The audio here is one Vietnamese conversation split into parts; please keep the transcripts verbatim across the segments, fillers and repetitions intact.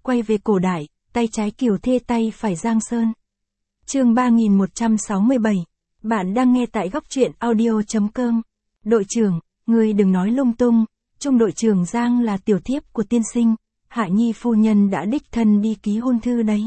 quay về cổ đại, tay trái Kiều Thê tay phải Giang Sơn. Chương ba nghìn một trăm sáu mươi bảy. Bạn đang nghe tại góc truyện audio chấm com. Đội trưởng, ngươi đừng nói lung tung, Trung đội trưởng Giang là tiểu thiếp của tiên sinh, Hạ Nhi phu nhân đã đích thân đi ký hôn thư đấy.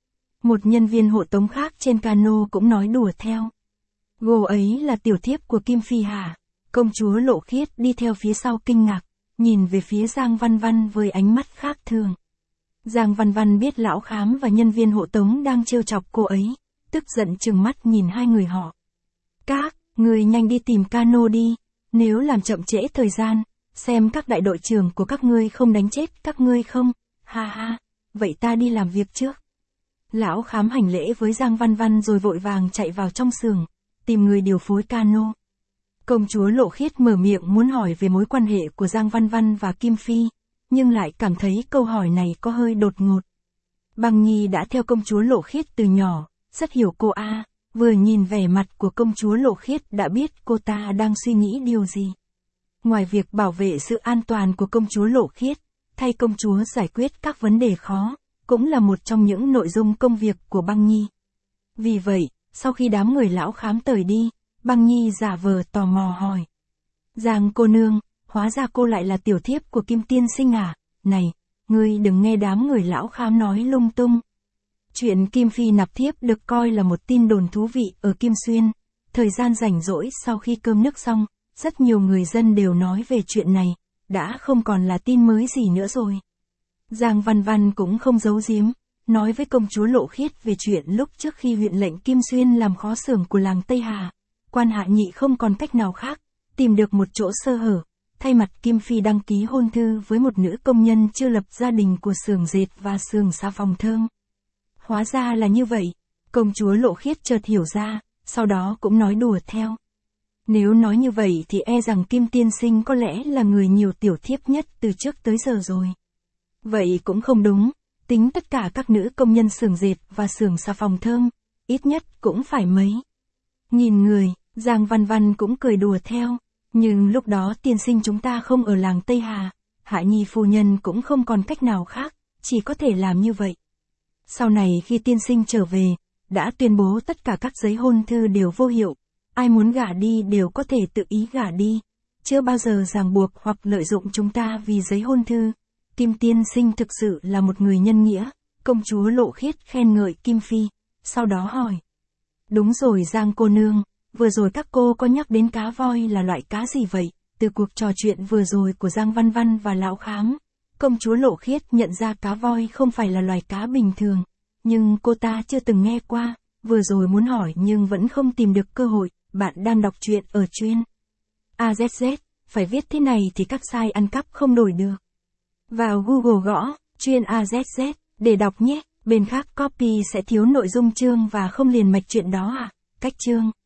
Một nhân viên hộ tống khác trên cano cũng nói đùa theo. Cô ấy là tiểu thiếp của Kim Phi hả? Công chúa Lộ Khiết đi theo phía sau kinh ngạc, nhìn về phía Giang Văn Văn với ánh mắt khác thường. Giang Văn Văn biết lão khám và nhân viên hộ tống đang trêu chọc cô ấy, tức giận trừng mắt nhìn hai người họ. Các, người nhanh đi tìm cano đi, nếu làm chậm trễ thời gian, xem các đại đội trưởng của các ngươi không đánh chết các ngươi không, ha ha, vậy ta đi làm việc trước. Lão khám hành lễ với Giang Văn Văn rồi vội vàng chạy vào trong xưởng, tìm người điều phối cano. Công chúa Lộ Khiết mở miệng muốn hỏi về mối quan hệ của Giang Văn Văn và Kim Phi, nhưng lại cảm thấy câu hỏi này có hơi đột ngột. Băng Nhi đã theo công chúa Lộ Khiết từ nhỏ, rất hiểu cô A, vừa nhìn vẻ mặt của công chúa Lộ Khiết đã biết cô ta đang suy nghĩ điều gì. Ngoài việc bảo vệ sự an toàn của công chúa Lộ Khiết, thay công chúa giải quyết các vấn đề khó, cũng là một trong những nội dung công việc của Băng Nhi. Vì vậy, sau khi đám người lão khám tời đi, Băng Nhi giả vờ tò mò hỏi. Giang cô nương, hóa ra cô lại là tiểu thiếp của Kim tiên sinh à? Này, ngươi đừng nghe đám người lão khám nói lung tung. Chuyện Kim Phi nạp thiếp được coi là một tin đồn thú vị ở Kim Xuyên. Thời gian rảnh rỗi sau khi cơm nước xong, rất nhiều người dân đều nói về chuyện này, đã không còn là tin mới gì nữa rồi. Giang Văn Văn cũng không giấu giếm, nói với công chúa Lộ Khiết về chuyện lúc trước khi huyện lệnh Kim Xuyên làm khó xưởng của làng Tây Hà. Quan Hạ Nhị không còn cách nào khác, tìm được một chỗ sơ hở, thay mặt Kim Phi đăng ký hôn thư với một nữ công nhân chưa lập gia đình của xưởng dệt và xưởng xà phòng thơm. Hóa ra là như vậy, công chúa Lộ Khiết chợt hiểu ra, sau đó cũng nói đùa theo. Nếu nói như vậy thì e rằng Kim tiên sinh có lẽ là người nhiều tiểu thiếp nhất từ trước tới giờ rồi. Vậy cũng không đúng, tính tất cả các nữ công nhân xưởng dệt và xưởng xà phòng thơm, ít nhất cũng phải mấy. Nhìn người, Giang Văn Văn cũng cười đùa theo, nhưng lúc đó tiên sinh chúng ta không ở làng Tây Hà, Hạ Nhi phu nhân cũng không còn cách nào khác, chỉ có thể làm như vậy. Sau này khi tiên sinh trở về, đã tuyên bố tất cả các giấy hôn thư đều vô hiệu, ai muốn gả đi đều có thể tự ý gả đi, chưa bao giờ ràng buộc hoặc lợi dụng chúng ta vì giấy hôn thư. Kim tiên sinh thực sự là một người nhân nghĩa, công chúa Lộ Khiết khen ngợi Kim Phi, sau đó hỏi. Đúng rồi Giang cô nương, vừa rồi các cô có nhắc đến cá voi là loại cá gì vậy? Từ cuộc trò chuyện vừa rồi của Giang Văn Văn và lão khám, công chúa Lộ Khiết nhận ra cá voi không phải là loài cá bình thường, nhưng cô ta chưa từng nghe qua, vừa rồi muốn hỏi nhưng vẫn không tìm được cơ hội. Bạn đang đọc truyện ở chuyên a zét zét, phải viết thế này thì các site ăn cắp không đổi được. Vào Google gõ, chuyên a zét zét, để đọc nhé, bên khác copy sẽ thiếu nội dung chương và không liền mạch chuyện đó à, cách chương.